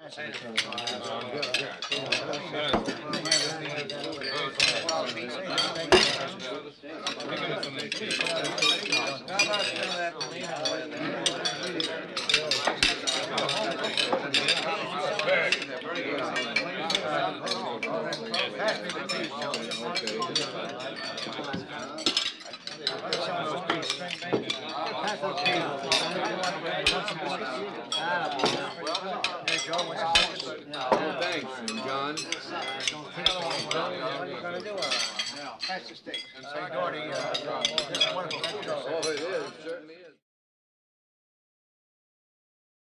Thanks, John. Pass the steak. And say, Gordy, this is wonderful. Oh, it is, certainly is.